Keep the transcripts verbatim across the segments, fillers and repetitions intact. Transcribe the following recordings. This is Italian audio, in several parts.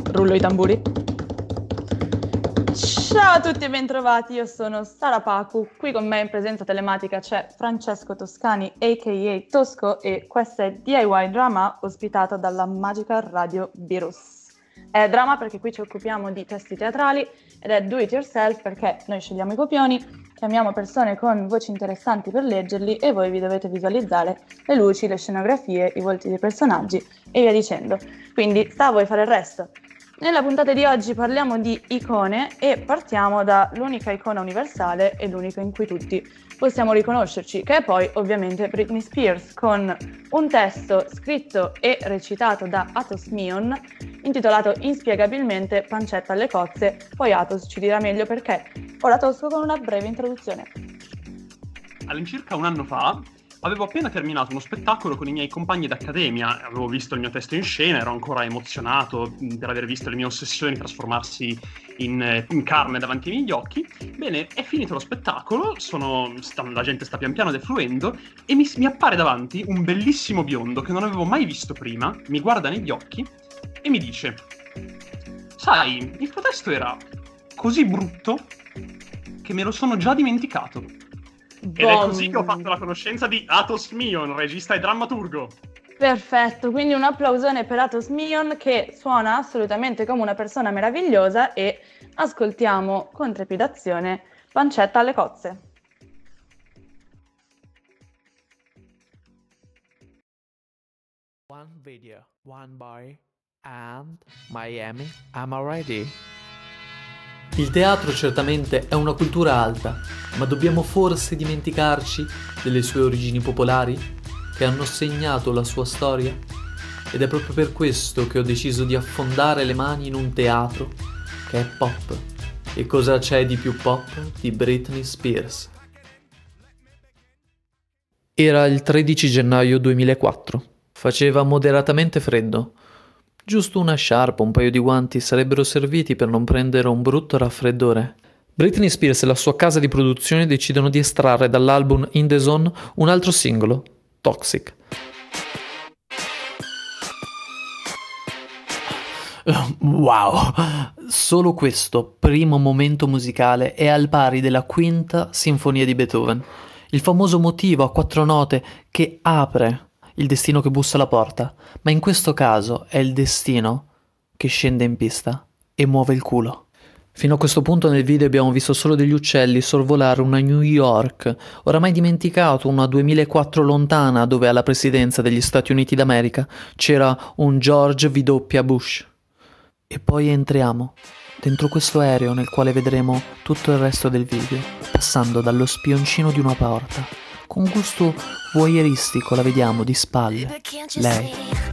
Rullo i tamburi. Ciao a tutti e bentrovati, io sono Sara Pacu, qui con me in presenza telematica c'è Francesco Toscani a k a. Tosco e questa è D I Y Drama ospitata dalla magica Radio Virus. È drama perché qui ci occupiamo di testi teatrali ed è do it yourself perché noi scegliamo i copioni, chiamiamo persone con voci interessanti per leggerli e voi vi dovete visualizzare le luci, le scenografie, i volti dei personaggi e via dicendo. Quindi sta a voi fare il resto. Nella puntata di oggi parliamo di icone e partiamo dall'unica icona universale e l'unica in cui tutti possiamo riconoscerci, che è poi ovviamente Britney Spears, con un testo scritto e recitato da Atos Mion intitolato inspiegabilmente Pancetta alle cozze. Poi Atos ci dirà meglio perché. Ora Tosco con una breve introduzione. All'incirca un anno fa avevo appena terminato uno spettacolo con i miei compagni d'accademia, avevo visto il mio testo in scena, ero ancora emozionato per aver visto le mie ossessioni trasformarsi in, in carne davanti ai miei occhi. Bene, è finito lo spettacolo, sono, sta, la gente sta pian piano defluendo e mi, mi appare davanti un bellissimo biondo che non avevo mai visto prima, mi guarda negli occhi e mi dice: sai, il tuo testo era così brutto che me lo sono già dimenticato. Ed è così che ho fatto la conoscenza di Atos Mion, regista e drammaturgo. Perfetto, quindi un applausone per Atos Mion che suona assolutamente come una persona meravigliosa e ascoltiamo con trepidazione Pancetta alle cozze. One video, one boy, and Miami, I'm ready. Il teatro certamente è una cultura alta, ma dobbiamo forse dimenticarci delle sue origini popolari che hanno segnato la sua storia? Ed è proprio per questo che ho deciso di affondare le mani in un teatro che è pop. E cosa c'è di più pop di Britney Spears? Era il tredici gennaio duemilaquattro. Faceva moderatamente freddo. Giusto una sciarpa, un paio di guanti sarebbero serviti per non prendere un brutto raffreddore. Britney Spears e la sua casa di produzione decidono di estrarre dall'album In The Zone un altro singolo, Toxic. Wow! Solo questo primo momento musicale è al pari della quinta sinfonia di Beethoven, il famoso motivo a quattro note che apre il destino che bussa alla porta, ma in questo caso è il destino che scende in pista e muove il culo. Fino a questo punto nel video abbiamo visto solo degli uccelli sorvolare una New York, oramai dimenticato, una duemilaquattro lontana, dove alla presidenza degli Stati Uniti d'America c'era un George W. Bush. E poi entriamo dentro questo aereo nel quale vedremo tutto il resto del video, passando dallo spioncino di una porta. Con gusto voyeuristico la vediamo di spalle, lei.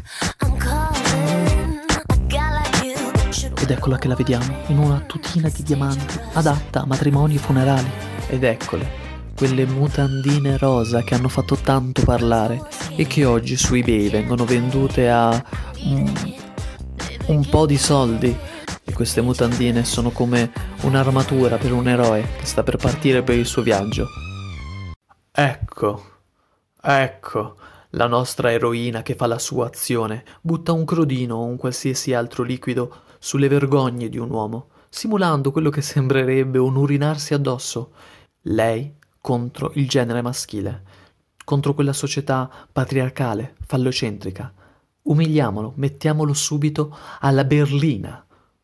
Ed eccola che la vediamo, in una tutina di diamanti, adatta a matrimoni e funerali. Ed eccole, quelle mutandine rosa che hanno fatto tanto parlare e che oggi su eBay vengono vendute a un, un po' di soldi. E queste mutandine sono come un'armatura per un eroe che sta per partire per il suo viaggio. Ecco, ecco, la nostra eroina che fa la sua azione, butta un crodino o un qualsiasi altro liquido sulle vergogne di un uomo, simulando quello che sembrerebbe un urinarsi addosso. Lei contro il genere maschile, contro quella società patriarcale, fallocentrica. Umiliamolo, mettiamolo subito alla berlina.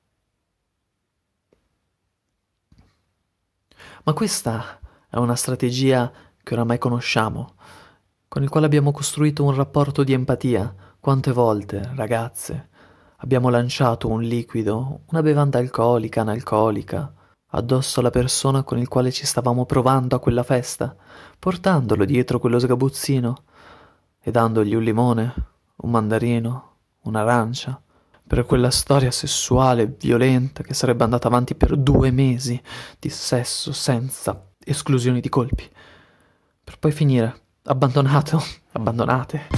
Ma questa è una strategia che oramai conosciamo, con il quale abbiamo costruito un rapporto di empatia. Quante volte, ragazze, abbiamo lanciato un liquido, una bevanda alcolica, analcolica, addosso alla persona con il quale ci stavamo provando a quella festa, portandolo dietro quello sgabuzzino e dandogli un limone, un mandarino, un'arancia, per quella storia sessuale violenta che sarebbe andata avanti per due mesi di sesso senza esclusioni di colpi, per poi finire abbandonato, abbandonate.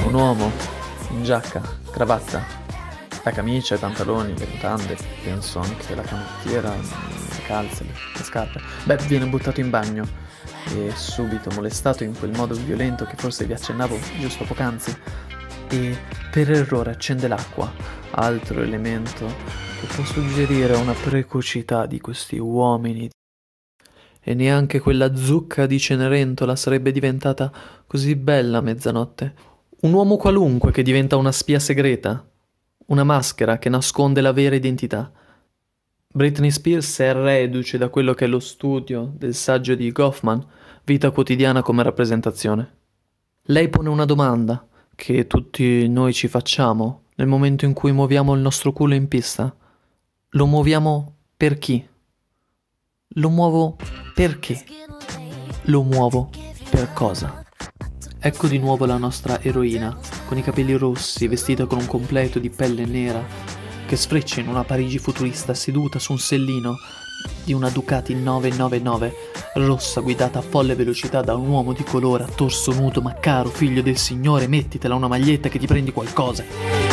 Un uomo in giacca, cravatta, la camicia, i pantaloni, le mutande, penso anche la canottiera, le calze, le scarpe. Beh, viene buttato in bagno e subito molestato in quel modo violento che forse vi accennavo giusto poc'anzi, e per errore accende l'acqua, altro elemento che può suggerire una precocità di questi uomini. E neanche quella zucca di Cenerentola sarebbe diventata così bella a mezzanotte. Un uomo qualunque che diventa una spia segreta, una maschera che nasconde la vera identità. Britney Spears è reduce da quello che è lo studio del saggio di Goffman, Vita quotidiana come rappresentazione. Lei pone una domanda che tutti noi ci facciamo nel momento in cui muoviamo il nostro culo in pista. Lo muoviamo per chi? Lo muovo perché? Lo muovo per cosa? Ecco di nuovo la nostra eroina, con i capelli rossi, vestita con un completo di pelle nera, che sfreccia in una Parigi futurista seduta su un sellino di una Ducati nove nove nove, rossa, guidata a folle velocità da un uomo di colore a torso nudo. Ma caro figlio del Signore, mettitela una maglietta che ti prendi qualcosa.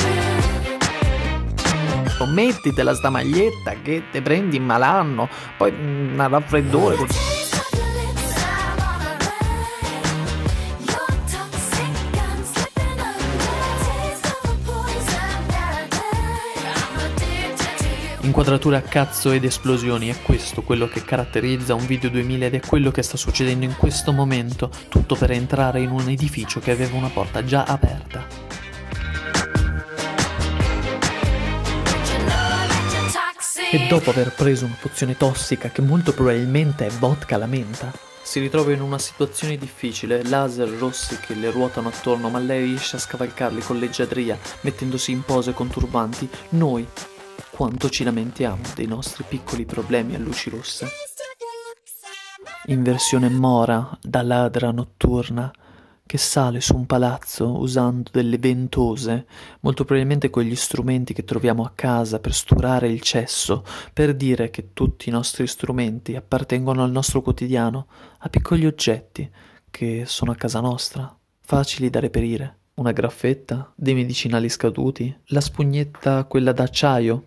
Mettitela sta maglietta che te prendi in malanno, poi un raffreddore così. Inquadrature a cazzo ed esplosioni, è questo quello che caratterizza un video duemila ed è quello che sta succedendo in questo momento, tutto per entrare in un edificio che aveva una porta già aperta. E dopo aver preso una pozione tossica che molto probabilmente è vodka alla menta, si ritrova in una situazione difficile, laser rossi che le ruotano attorno, ma lei riesce a scavalcarli con leggiadria, mettendosi in pose conturbanti. Noi quanto ci lamentiamo dei nostri piccoli problemi a luci rosse. In versione Mora, da ladra notturna, che sale su un palazzo usando delle ventose, molto probabilmente con gli strumenti che troviamo a casa per sturare il cesso, per dire che tutti i nostri strumenti appartengono al nostro quotidiano, a piccoli oggetti che sono a casa nostra, facili da reperire. Una graffetta, dei medicinali scaduti, la spugnetta quella d'acciaio.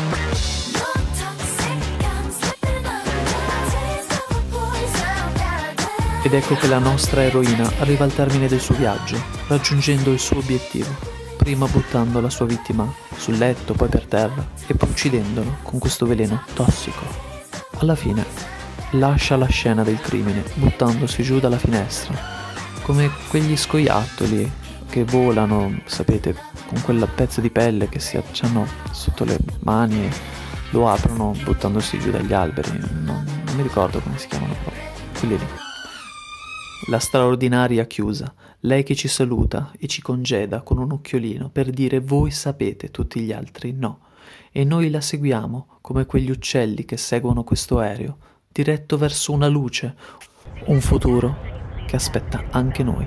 Ed ecco che la nostra eroina arriva al termine del suo viaggio, raggiungendo il suo obiettivo, prima buttando la sua vittima sul letto, poi per terra, e poi uccidendolo con questo veleno tossico. Alla fine lascia la scena del crimine, buttandosi giù dalla finestra, come quegli scoiattoli che volano, sapete, con quella pezzo di pelle che si hanno sotto le mani e lo aprono buttandosi giù dagli alberi. Non, non mi ricordo come si chiamano proprio, quelli lì. La straordinaria chiusa, lei che ci saluta e ci congeda con un occhiolino per dire voi sapete, tutti gli altri no, e noi la seguiamo come quegli uccelli che seguono questo aereo, diretto verso una luce, un futuro che aspetta anche noi.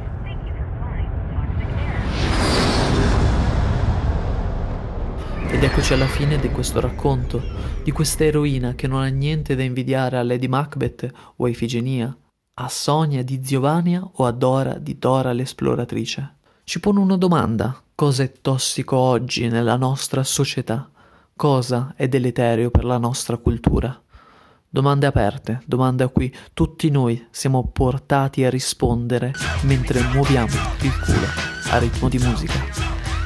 Ed eccoci alla fine di questo racconto, di questa eroina che non ha niente da invidiare a Lady Macbeth o a Ifigenia, a Sonia di Ziovania o a Dora di Dora l'esploratrice. Ci pone una domanda: cosa è tossico oggi nella nostra società? Cosa è deleterio per la nostra cultura? Domande aperte, domande a cui tutti noi siamo portati a rispondere mentre muoviamo il culo a ritmo di musica.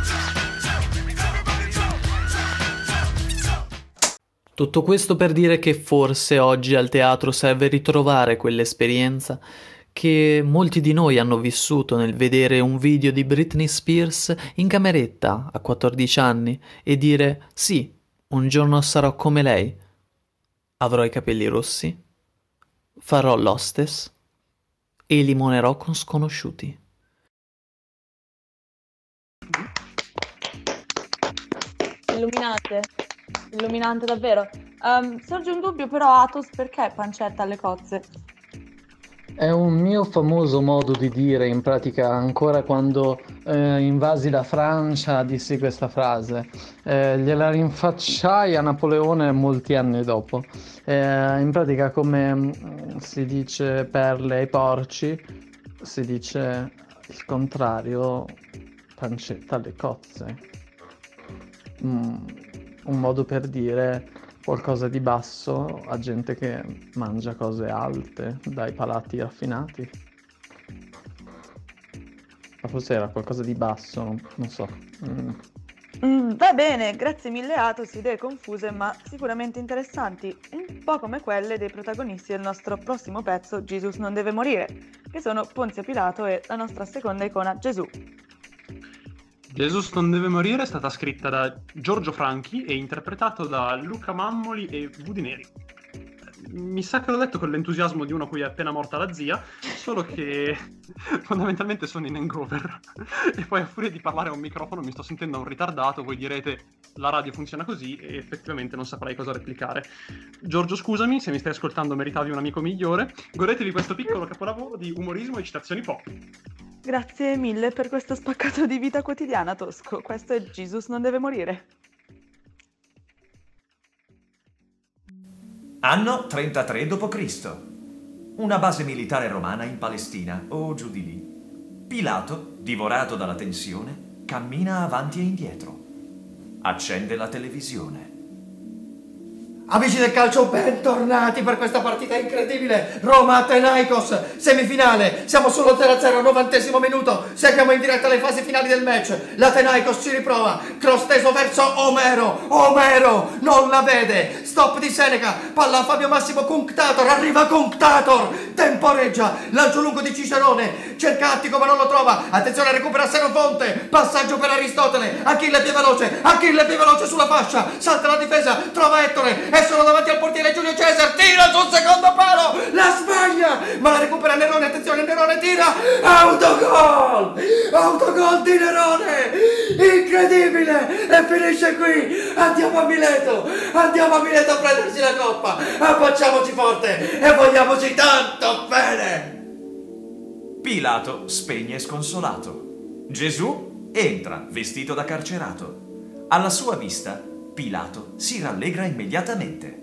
Tutto questo per dire che forse oggi al teatro serve ritrovare quell'esperienza che molti di noi hanno vissuto nel vedere un video di Britney Spears in cameretta a quattordici anni e dire sì, un giorno sarò come lei, avrò i capelli rossi, farò l'hostess e limonerò con sconosciuti. Illuminate. Illuminante davvero. Um, sorge un dubbio però, Athos, perché pancetta alle cozze? È un mio famoso modo di dire, in pratica ancora quando eh, invasi la Francia dissi questa frase. Eh, gliela rinfacciai a Napoleone molti anni dopo. Eh, in pratica come mh, si dice perle ai porci, si dice il contrario pancetta alle cozze. Mm, un modo per dire qualcosa di basso a gente che mangia cose alte, dai palati raffinati. Ma forse era qualcosa di basso, non, non so. Mm. Mm, va bene, grazie mille Atos, idee confuse ma sicuramente interessanti, un po' come quelle dei protagonisti del nostro prossimo pezzo Jesus non deve morire, che sono Ponzio Pilato e la nostra seconda icona Gesù. Jesus non deve morire è stata scritta da Giorgio Franchi e interpretato da Luca Mammoli e Woody Neri. Mi sa che l'ho detto con l'entusiasmo di uno a cui è appena morta la zia, solo che fondamentalmente sono in hangover e poi a furia di parlare a un microfono mi sto sentendo un ritardato. Voi direte la radio funziona così e effettivamente non saprei cosa replicare. Giorgio, scusami, se mi stai ascoltando meritavi un amico migliore. Godetevi questo piccolo capolavoro di umorismo e citazioni pop. Grazie mille per questo spaccato di vita quotidiana, Tosco. Questo è Jesus non deve morire. Anno trentatré dopo Cristo Una base militare romana in Palestina, o giù di lì. Pilato, divorato dalla tensione, cammina avanti e indietro. Accende la televisione. Amici del calcio, bentornati per questa partita incredibile. Roma-Atenaikos, semifinale. Siamo sullo zero a zero, novantesimo minuto. Seguiamo in diretta le fasi finali del match. L'Atenaikos ci riprova. Cross teso verso Omero. Omero non la vede. Stop di Seneca. Palla a Fabio Massimo Cunctator. Arriva Cunctator. Temporeggia. Lancio lungo di Cicerone. Cerca Attico ma non lo trova. Attenzione, recupera Senofonte. Passaggio per Aristotele. Achille più veloce. Achille più veloce sulla fascia. Salta la difesa. Trova Ettore. E sono davanti al portiere Giulio Cesar, tira sul secondo palo, la sbaglia, ma la recupera Nerone, attenzione, Nerone tira, autogol, autogol di Nerone, incredibile, e finisce qui. Andiamo a Mileto, andiamo a Mileto a prenderci la coppa, abbracciamoci forte e vogliamoci tanto bene. Pilato spegne sconsolato. Gesù entra vestito da carcerato. Alla sua vista Pilato si rallegra immediatamente.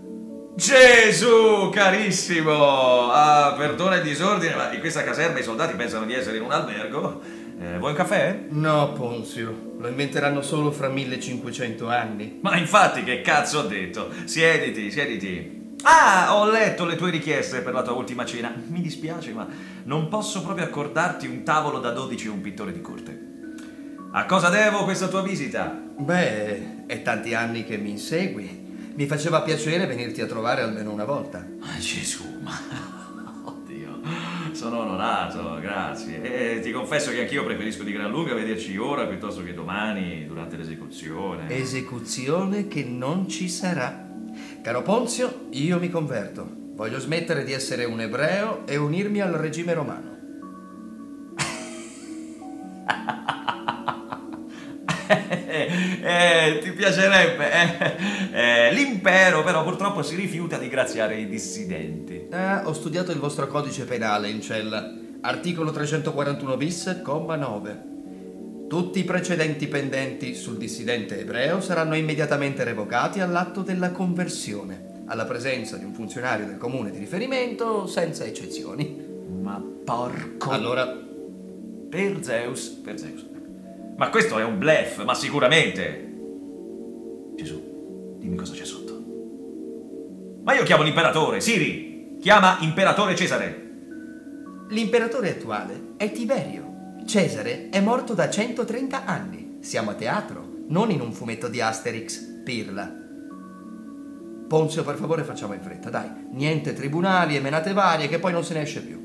Gesù, carissimo! Ah, perdona il disordine, ma in questa caserma i soldati pensano di essere in un albergo. Eh, vuoi un caffè? No, Ponzio, lo inventeranno solo fra millecinquecento anni. Ma infatti, che cazzo ho detto? Siediti, siediti. Ah, ho letto le tue richieste per la tua ultima cena. Mi dispiace, ma non posso proprio accordarti un tavolo da dodici e un pittore di corte. A cosa devo questa tua visita? Beh, è tanti anni che mi insegui. Mi faceva piacere venirti a trovare almeno una volta. Ah, Gesù, ma... Oddio, sono onorato, grazie. E ti confesso che anch'io preferisco di gran lunga vederci ora piuttosto che domani, durante l'esecuzione. Esecuzione che non ci sarà. Caro Ponzio, io mi converto. Voglio smettere di essere un ebreo e unirmi al regime romano. Eh, ti piacerebbe, eh? Eh, l'impero però purtroppo si rifiuta di graziare i dissidenti. Ah, ho studiato il vostro codice penale in cella. Articolo trecentoquarantuno bis, comma nove. Tutti i precedenti pendenti sul dissidente ebreo saranno immediatamente revocati all'atto della conversione, alla presenza di un funzionario del comune di riferimento, senza eccezioni. Ma porco... Allora... Per Zeus, per Zeus. Ma questo è un bluff, ma sicuramente. Gesù, dimmi cosa c'è sotto. Ma io chiamo l'imperatore, Siri, chiama imperatore Cesare. L'imperatore attuale è Tiberio. Cesare è morto da centotrenta anni. Siamo a teatro, non in un fumetto di Asterix, pirla. Ponzio, per favore, facciamo in fretta, dai. Niente tribunali e menate varie che poi non se ne esce più.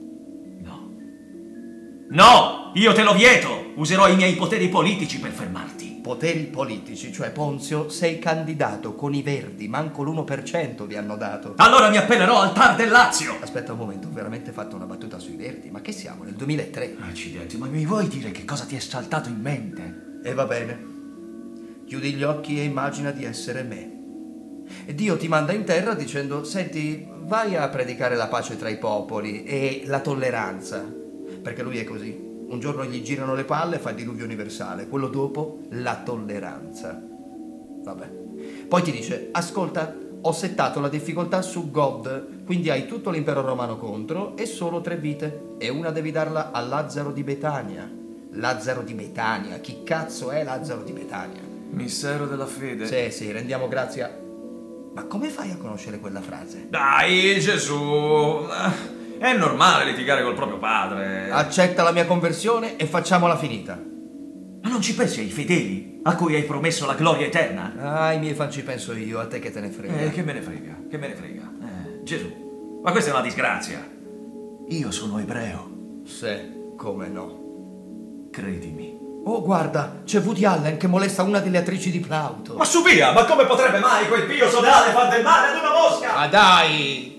No, io te lo vieto! Userò i miei poteri politici per fermarti. Poteri politici, cioè Ponzio, sei candidato con i Verdi, manco l'uno per cento vi hanno dato. Allora mi appellerò al T A R del Lazio! Aspetta un momento, ho veramente fatto una battuta sui Verdi, ma che siamo, nel duemilatré? Accidenti, ma mi vuoi dire che cosa ti è saltato in mente? E va bene. Chiudi gli occhi e immagina di essere me. E Dio ti manda in terra dicendo, senti, vai a predicare la pace tra i popoli e la tolleranza. Perché lui è così. Un giorno gli girano le palle e fa il diluvio universale. Quello dopo, la tolleranza. Vabbè. Poi ti dice, ascolta, ho settato la difficoltà su God, quindi hai tutto l'impero romano contro e solo tre vite. E una devi darla a Lazzaro di Betania. Lazzaro di Betania. Chi cazzo è Lazzaro di Betania? Mistero della fede. Sì, sì, rendiamo grazie a... Ma come fai a conoscere quella frase? Dai, Gesù! È normale litigare col proprio padre. Accetta la mia conversione e facciamola finita. Ma non ci pensi ai fedeli a cui hai promesso la gloria eterna? Ah, ai miei fan ci penso io, a te che te ne frega. Eh, che me ne frega, che me ne frega. Eh, Gesù, ma questa è una disgrazia. Io sono ebreo. Sì, come no. Credimi. Oh, guarda, c'è Woody Allen che molesta una delle attrici di Plauto. Ma su via, ma come potrebbe mai quel pio sodale far del male ad una mosca? Ma dai!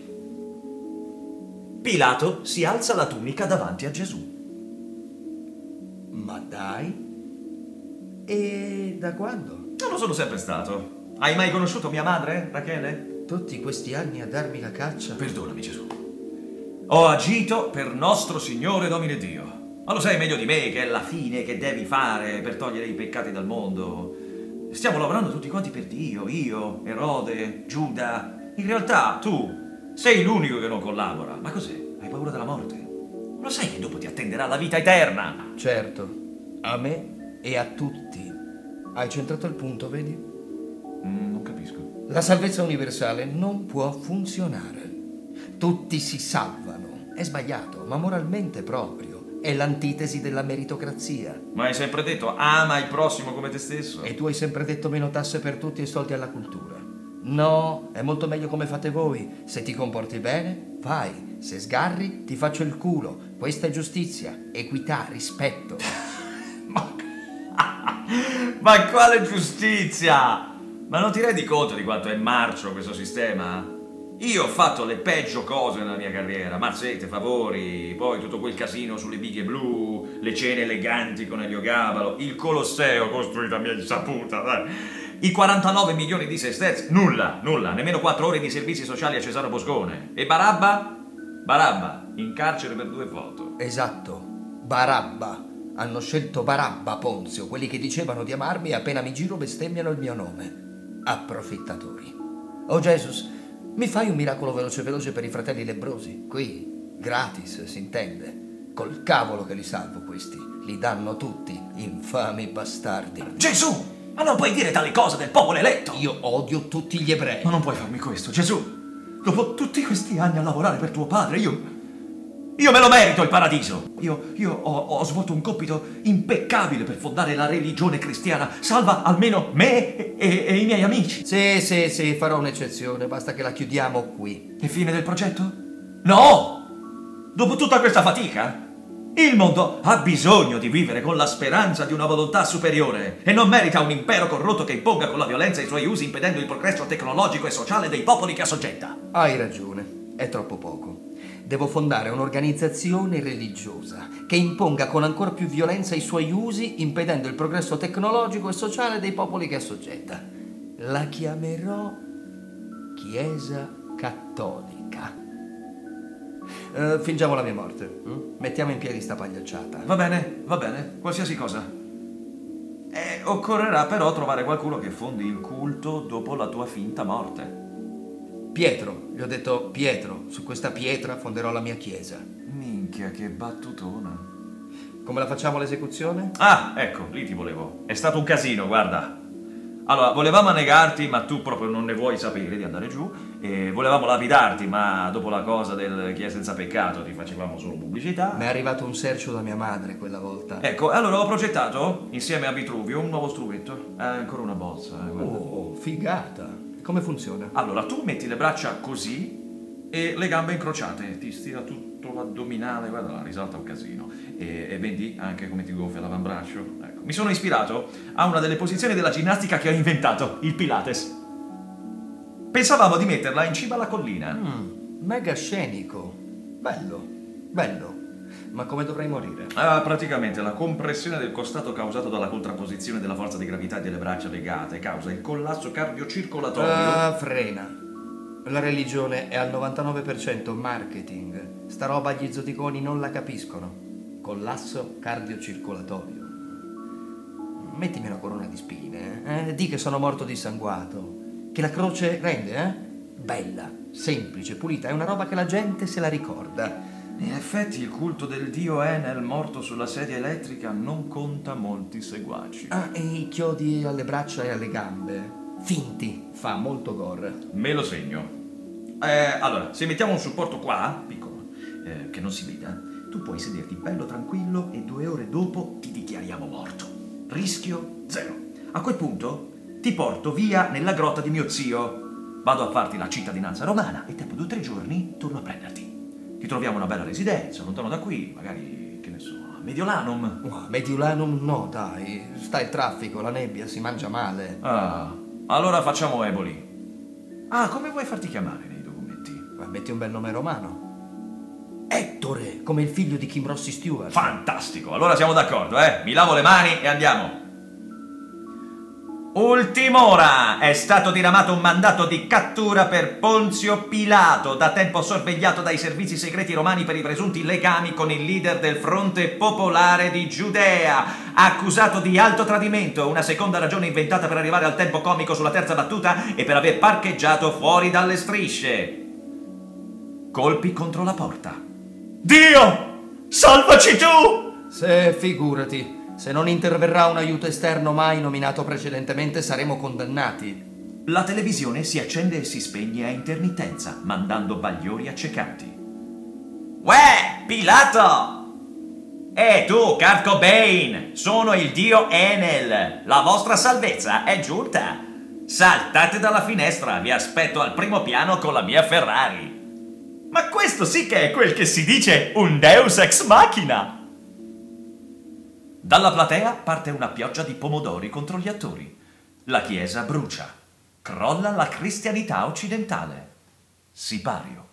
Pilato si alza la tunica davanti a Gesù. Ma dai? E da quando? Non lo sono sempre stato. Hai mai conosciuto mia madre, Rachele? Tutti questi anni a darmi la caccia? Perdonami, Gesù. Ho agito per nostro Signore Domine Dio. Ma lo sai meglio di me che è la fine che devi fare per togliere i peccati dal mondo. Stiamo lavorando tutti quanti per Dio, io, Erode, Giuda. In realtà tu sei l'unico che non collabora. Ma cos'è? Hai paura della morte? Lo sai che dopo ti attenderà la vita eterna? Certo, a me e a tutti. Hai centrato il punto, vedi? Mm, non capisco. La salvezza universale non può funzionare. Tutti si salvano. È sbagliato, ma moralmente proprio. È l'antitesi della meritocrazia. Ma hai sempre detto ama il prossimo come te stesso. E tu hai sempre detto meno tasse per tutti e soldi alla cultura. No, è molto meglio come fate voi. Se ti comporti bene, fai. Se sgarri, ti faccio il culo. Questa è giustizia, equità, rispetto. Ma... Ma quale giustizia? Ma non ti rendi conto di quanto è marcio questo sistema? Io ho fatto le peggio cose nella mia carriera, mazzette, favori, poi tutto quel casino sulle bighe blu, le cene eleganti con Elio Gabalo, il Colosseo costruito a mia insaputa, dai. I quarantanove milioni di sesterzi, nulla, nulla, nemmeno quattro ore di servizi sociali a Cesaro Boscone. E Barabba? Barabba, in carcere per due foto. Esatto, Barabba. Hanno scelto Barabba, Ponzio, quelli che dicevano di amarmi e appena mi giro bestemmiano il mio nome. Approfittatori. Oh Jesus, mi fai un miracolo veloce veloce per i fratelli lebbrosi? Qui, gratis, si intende. Col cavolo che li salvo questi. Li danno tutti, infami bastardi. Gesù! Ma non puoi dire tali cose del popolo eletto! Io odio tutti gli ebrei. Ma non puoi farmi questo, Gesù! Dopo tutti questi anni a lavorare per tuo padre, io... Io me lo merito il paradiso! Io, io ho, ho svolto un compito impeccabile per fondare la religione cristiana. Salva almeno me e, e, e i miei amici. Sì, sì, sì, farò un'eccezione. Basta che la chiudiamo qui. E fine del progetto? No! Dopo tutta questa fatica, il mondo ha bisogno di vivere con la speranza di una volontà superiore e non merita un impero corrotto che imponga con la violenza i suoi usi impedendo il progresso tecnologico e sociale dei popoli che assoggetta. Hai ragione, è troppo poco. Devo fondare un'organizzazione religiosa che imponga con ancora più violenza i suoi usi, impedendo il progresso tecnologico e sociale dei popoli che assoggetta. La chiamerò Chiesa Cattolica. Uh, fingiamo la mia morte. Mm? Mettiamo in piedi sta pagliacciata. Va bene, va bene, qualsiasi cosa. Eh, occorrerà però trovare qualcuno che fondi il culto dopo la tua finta morte. Pietro, gli ho detto Pietro, su questa pietra fonderò la mia chiesa. Minchia, che battutona. Come la facciamo l'esecuzione? Ah, ecco, lì ti volevo. È stato un casino, guarda. Allora, volevamo annegarti, ma tu proprio non ne vuoi sapere di andare giù. E volevamo lapidarti, ma dopo la cosa del chi è senza peccato ti facevamo solo pubblicità. Mi è arrivato un sercio da mia madre quella volta. Ecco, allora ho progettato, insieme a Vitruvio, un nuovo strumento. Eh, ancora una bozza, eh, guarda. Oh, figata. Come funziona? Allora, tu metti le braccia così e le gambe incrociate, ti stira tutto l'addominale, guarda, la risalta un casino. E, e vedi anche come ti gonfia l'avambraccio. Ecco. Mi sono ispirato a una delle posizioni della ginnastica che ho inventato, il Pilates. Pensavamo di metterla in cima alla collina. Mm, mega scenico. Bello, bello. Ma come dovrei morire? Ah, praticamente la compressione del costato causato dalla contrapposizione della forza di gravità delle braccia legate causa il collasso cardiocircolatorio. Ah, frena. La religione è al novantanove per cento marketing. Sta roba gli zoticoni non la capiscono. Collasso cardiocircolatorio. Mettimi una corona di spine, eh? Di che sono morto dissanguato. Che la croce rende, eh? Bella, semplice, pulita. È una roba che la gente se la ricorda. In effetti il culto del dio Enel morto sulla sedia elettrica non conta molti seguaci. Ah, e i chiodi alle braccia e alle gambe? Finti, fa molto gore. Me lo segno. Eh, allora, se mettiamo un supporto qua, piccolo, eh, che non si veda, tu puoi sederti bello tranquillo e due ore dopo ti dichiariamo morto. Rischio zero. A quel punto ti porto via nella grotta di mio zio. Vado a farti la cittadinanza romana e dopo due o tre giorni torno a prenderti. Ti troviamo una bella residenza, lontano da qui, magari, che ne so, a Mediolanum. Oh, Mediolanum no, dai. Sta il traffico, la nebbia, si mangia male. Ah, allora facciamo Eboli. Ah, come vuoi farti chiamare nei documenti? Ma metti un bel nome romano. Ettore, come il figlio di Kim Rossi Stewart. Fantastico, allora siamo d'accordo, eh? Mi lavo le mani e andiamo. Ultim'ora! È stato diramato un mandato di cattura per Ponzio Pilato, da tempo sorvegliato dai servizi segreti romani per i presunti legami con il leader del Fronte Popolare di Giudea, accusato di alto tradimento, una seconda ragione inventata per arrivare al tempo comico sulla terza battuta e per aver parcheggiato fuori dalle strisce. Colpi contro la porta. Dio! Salvaci tu! Se figurati. Se non interverrà un aiuto esterno mai nominato precedentemente, saremo condannati. La televisione si accende e si spegne a intermittenza, mandando bagliori accecanti. Uè, Pilato! E tu, Kurt Cobain! Sono il dio Enel! La vostra salvezza è giunta! Saltate dalla finestra, vi aspetto al primo piano con la mia Ferrari! Ma questo sì che è quel che si dice un Deus ex machina! Dalla platea parte una pioggia di pomodori contro gli attori. La chiesa brucia. Crolla la cristianità occidentale. Sipario.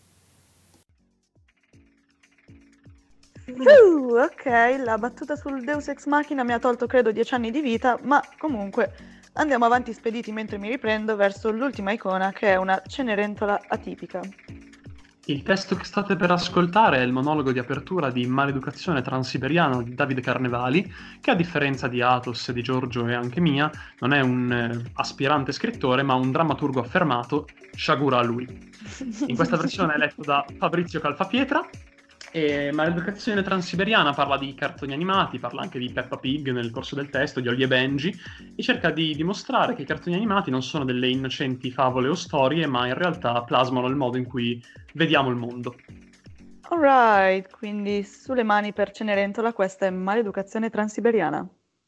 Uh, ok, la battuta sul Deus Ex Machina mi ha tolto credo dieci anni di vita, ma comunque andiamo avanti spediti mentre mi riprendo verso l'ultima icona, che è una Cenerentola atipica. Il testo che state per ascoltare è il monologo di apertura di Maleducazione Transiberiana di Davide Carnevali, che a differenza di Athos, di Giorgio e anche mia, non è un eh, aspirante scrittore, ma un drammaturgo affermato, sciagura a lui. In questa versione è letto da Fabrizio Calfapietra, e Maleducazione Transiberiana parla di cartoni animati, parla anche di Peppa Pig nel corso del testo, di Holly e Benji, e cerca di dimostrare che i cartoni animati non sono delle innocenti favole o storie, ma in realtà plasmano il modo in cui vediamo il mondo. Alright, quindi sulle mani per Cenerentola, questa è Maleducazione Transiberiana.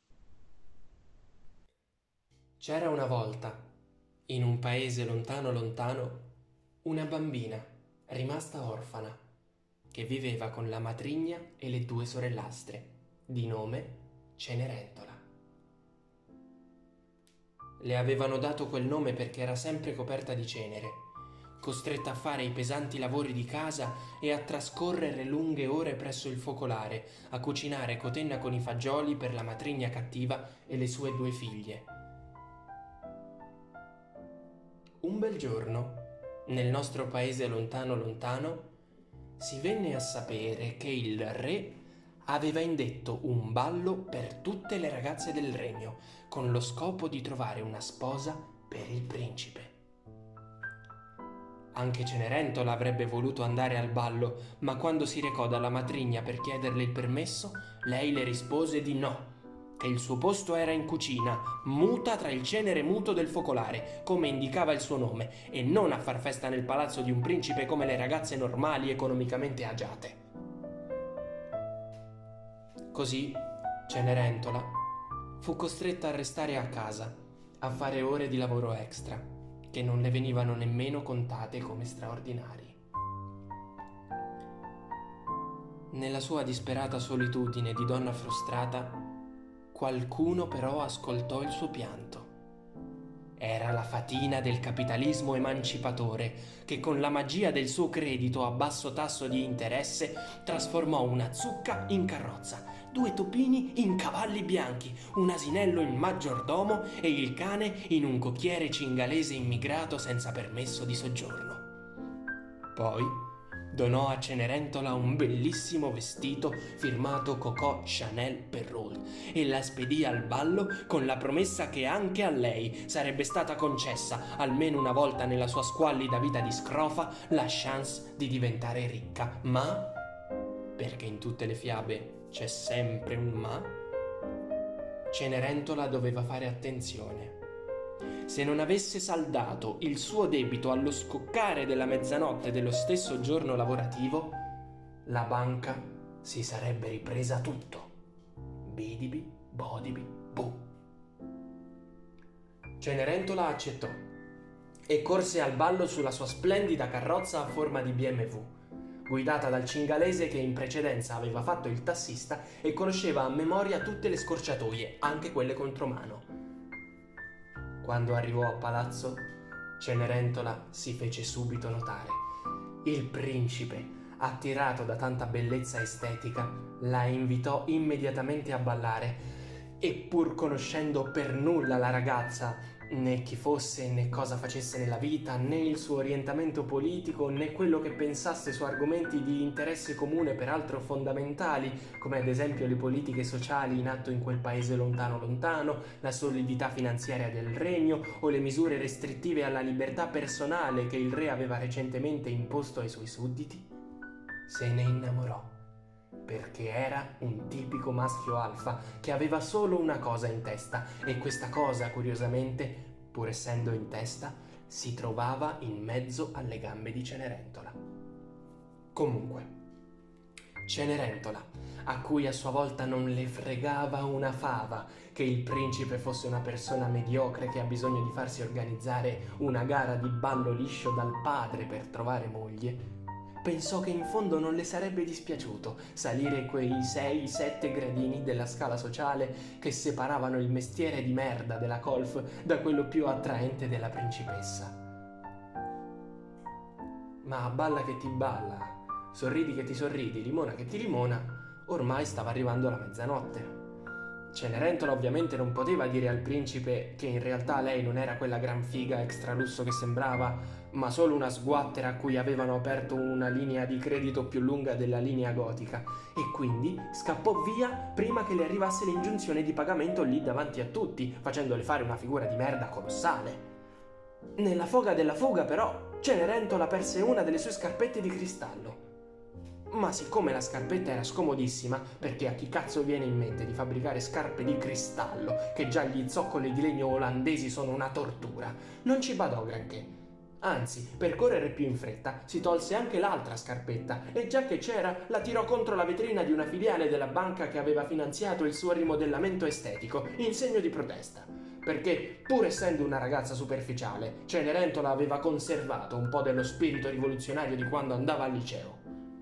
C'era una volta, in un paese lontano lontano, una bambina rimasta orfana, che viveva con la matrigna e le due sorellastre, di nome Cenerentola. Le avevano dato quel nome perché era sempre coperta di cenere, costretta a fare i pesanti lavori di casa e a trascorrere lunghe ore presso il focolare, a cucinare cotenna con i fagioli per la matrigna cattiva e le sue due figlie. Un bel giorno, nel nostro paese lontano lontano, si venne a sapere che il re aveva indetto un ballo per tutte le ragazze del regno, con lo scopo di trovare una sposa per il principe. Anche Cenerentola avrebbe voluto andare al ballo, ma quando si recò dalla matrigna per chiederle il permesso, lei le rispose di no, che il suo posto era in cucina, muta tra il cenere muto del focolare, come indicava il suo nome, e non a far festa nel palazzo di un principe come le ragazze normali economicamente agiate. Così Cenerentola fu costretta a restare a casa, a fare ore di lavoro extra, che non le venivano nemmeno contate come straordinari. Nella sua disperata solitudine di donna frustrata, qualcuno però ascoltò il suo pianto. Era la fatina del capitalismo emancipatore che con la magia del suo credito a basso tasso di interesse trasformò una zucca in carrozza, due topini in cavalli bianchi, un asinello in maggiordomo e il cane in un cocchiere cingalese immigrato senza permesso di soggiorno. Poi donò a Cenerentola un bellissimo vestito firmato Coco Chanel Perrault e la spedì al ballo con la promessa che anche a lei sarebbe stata concessa, almeno una volta nella sua squallida vita di scrofa, la chance di diventare ricca. Ma perché in tutte le fiabe c'è sempre un ma, Cenerentola doveva fare attenzione. Se non avesse saldato il suo debito allo scoccare della mezzanotte dello stesso giorno lavorativo, la banca si sarebbe ripresa tutto. Bidibi, bodibi, bu. Cenerentola accettò e corse al ballo sulla sua splendida carrozza a forma di B M W, guidata dal cingalese che in precedenza aveva fatto il tassista e conosceva a memoria tutte le scorciatoie, anche quelle contromano. Quando arrivò a palazzo, Cenerentola si fece subito notare. Il principe, attirato da tanta bellezza estetica, la invitò immediatamente a ballare e pur conoscendo per nulla la ragazza, né chi fosse né cosa facesse nella vita, né il suo orientamento politico, né quello che pensasse su argomenti di interesse comune peraltro fondamentali, come ad esempio le politiche sociali in atto in quel paese lontano lontano, la solidità finanziaria del regno o le misure restrittive alla libertà personale che il re aveva recentemente imposto ai suoi sudditi, se ne innamorò. Perché era un tipico maschio alfa che aveva solo una cosa in testa, e questa cosa, curiosamente, pur essendo in testa, si trovava in mezzo alle gambe di Cenerentola. Comunque, Cenerentola, a cui a sua volta non le fregava una fava che il principe fosse una persona mediocre che ha bisogno di farsi organizzare una gara di ballo liscio dal padre per trovare moglie, pensò che in fondo non le sarebbe dispiaciuto salire quei sei sette gradini della scala sociale che separavano il mestiere di merda della colf da quello più attraente della principessa. Ma balla che ti balla, sorridi che ti sorridi, limona che ti limona, ormai stava arrivando la mezzanotte. Cenerentola ovviamente non poteva dire al principe che in realtà lei non era quella gran figa extra lusso che sembrava, ma solo una sguattera a cui avevano aperto una linea di credito più lunga della linea gotica, e quindi scappò via prima che le arrivasse l'ingiunzione di pagamento lì davanti a tutti, facendole fare una figura di merda colossale. Nella foga della fuga, però, Cenerentola perse una delle sue scarpette di cristallo. Ma siccome la scarpetta era scomodissima, perché a chi cazzo viene in mente di fabbricare scarpe di cristallo, che già gli zoccoli di legno olandesi sono una tortura, non ci badò granché. Anzi, per correre più in fretta, si tolse anche l'altra scarpetta e già che c'era, la tirò contro la vetrina di una filiale della banca che aveva finanziato il suo rimodellamento estetico, in segno di protesta. Perché, pur essendo una ragazza superficiale, Cenerentola aveva conservato un po' dello spirito rivoluzionario di quando andava al liceo.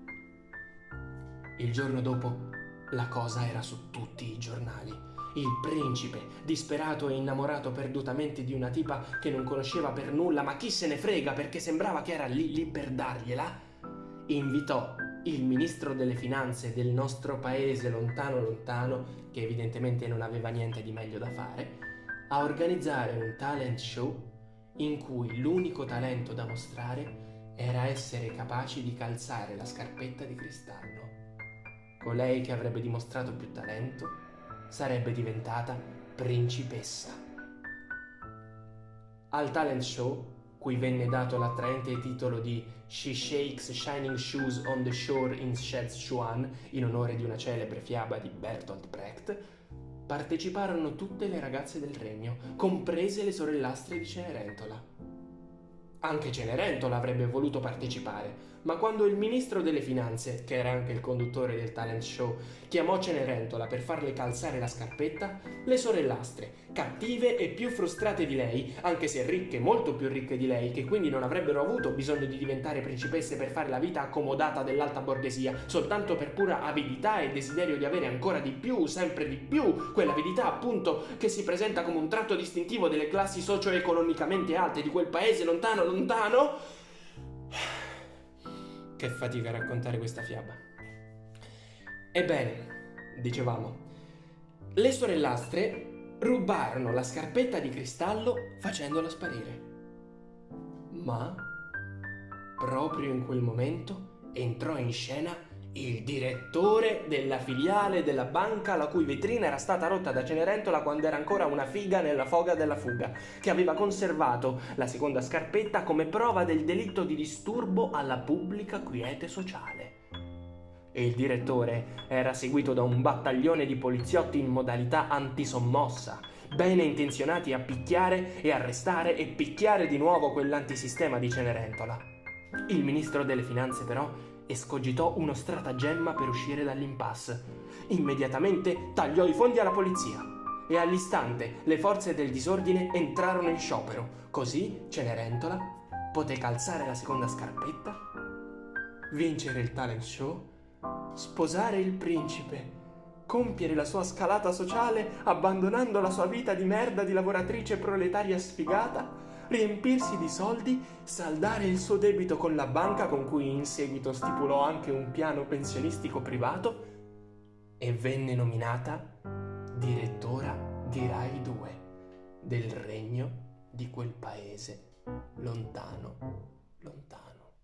Il giorno dopo la cosa era su tutti i giornali. Il principe, disperato e innamorato perdutamente di una tipa che non conosceva per nulla, ma chi se ne frega perché sembrava che era lì lì per dargliela, invitò il ministro delle finanze del nostro paese lontano lontano, che evidentemente non aveva niente di meglio da fare, a organizzare un talent show in cui l'unico talento da mostrare era essere capaci di calzare la scarpetta di cristallo. Colei che avrebbe dimostrato più talento sarebbe diventata principessa. Al talent show, cui venne dato l'attraente titolo di She Shakes Shining Shoes on the Shore in Szechuan, in onore di una celebre fiaba di Bertolt Brecht, parteciparono tutte le ragazze del regno, comprese le sorellastre di Cenerentola. Anche Cenerentola avrebbe voluto partecipare, ma quando il ministro delle finanze, che era anche il conduttore del talent show, chiamò Cenerentola per farle calzare la scarpetta, le sorellastre, cattive e più frustrate di lei, anche se ricche, molto più ricche di lei, che quindi non avrebbero avuto bisogno di diventare principesse per fare la vita accomodata dell'alta borghesia, soltanto per pura avidità e desiderio di avere ancora di più, sempre di più, quell'avidità appunto che si presenta come un tratto distintivo delle classi socio-economicamente alte di quel paese lontano lontano. Che fatica a raccontare questa fiaba. Ebbene, dicevamo, le sorellastre rubarono la scarpetta di cristallo facendola sparire. Ma proprio in quel momento entrò in scena il direttore della filiale della banca la cui vetrina era stata rotta da Cenerentola quando era ancora una figa nella foga della fuga, che aveva conservato la seconda scarpetta come prova del delitto di disturbo alla pubblica quiete sociale. e il direttore era seguito da un battaglione di poliziotti in modalità antisommossa, bene intenzionati a picchiare e arrestare e picchiare di nuovo quell'antisistema di Cenerentola. Il ministro delle finanze però escogitò uno stratagemma per uscire dall'impasse. Immediatamente tagliò i fondi alla polizia e all'istante le forze del disordine entrarono in sciopero. Così Cenerentola poté calzare la seconda scarpetta, vincere il talent show, sposare il principe, compiere la sua scalata sociale abbandonando la sua vita di merda di lavoratrice proletaria sfigata, riempirsi di soldi, saldare il suo debito con la banca con cui in seguito stipulò anche un piano pensionistico privato e venne nominata direttora di Rai due del regno di quel paese lontano, lontano.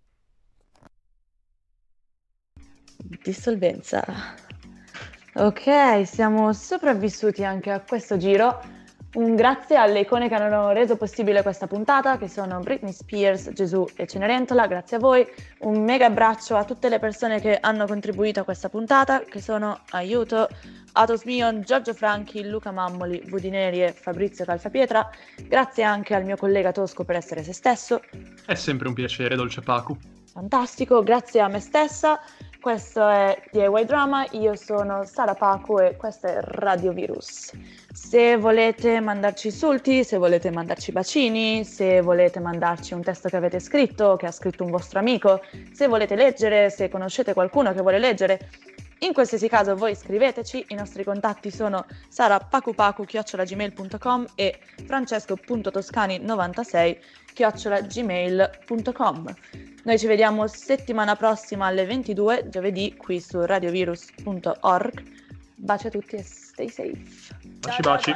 Dissolvenza. Ok, siamo sopravvissuti anche a questo giro. Un grazie alle icone che hanno reso possibile questa puntata, che sono Britney Spears, Gesù e Cenerentola. Grazie a voi. Un mega abbraccio a tutte le persone che hanno contribuito a questa puntata, che sono Aiuto, Atos Mion, Giorgio Franchi, Luca Mammoli, Budineri e Fabrizio Calfapietra. Grazie anche al mio collega Tosco per essere se stesso. È sempre un piacere, dolce Pacu. Fantastico, grazie a me stessa. Questo è D I Y Drama, io sono Sara Pacu e questo è Radio Virus. Se volete mandarci insulti, se volete mandarci bacini, se volete mandarci un testo che avete scritto, che ha scritto un vostro amico, se volete leggere, se conoscete qualcuno che vuole leggere, in qualsiasi caso voi scriveteci. I nostri contatti sono sarapacupacu chiocciola gmail punto com e francesco punto toscani novantasei chiocciola gmail punto com. Noi ci vediamo settimana prossima alle ventidue, giovedì, qui su radiovirus punto org. Baci a tutti e stay safe. Baci baci.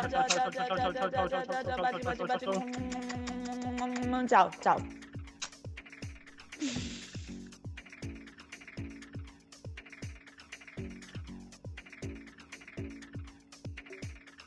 Ciao, ciao.